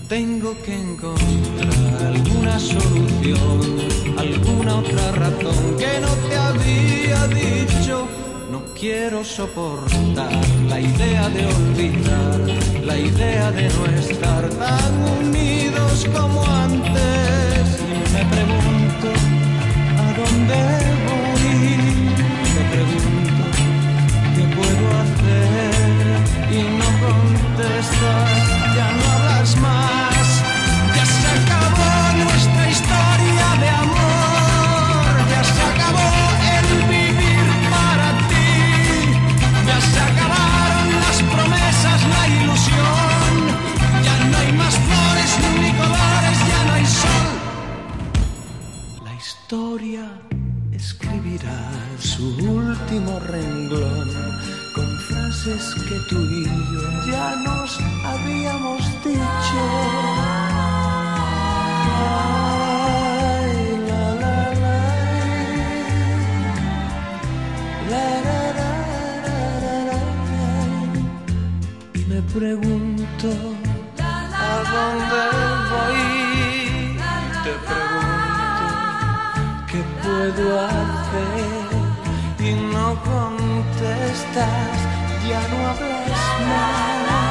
Tengo que encontrar alguna solución, alguna otra razón que no te había dicho. No quiero soportar la idea de olvidar, la idea de no estar tan unidos como antes. Y me pregunto a dónde voy, me pregunto qué puedo hacer y no contestas, ya no hablas más, ya se acabó nuestra historia de amor, ya se acabó el vivir para ti, ya se acabaron las promesas, la ilusión, ya no hay más flores ni colores, ya no hay sol. La historia escribirá su último renglón con frases que tú y yo ya nos habíamos dicho. Ay, la, la, la, la, la, la, la, la, y me pregunto a dónde voy, te pregunto qué puedo hacer y no contestas, ya no hablas más.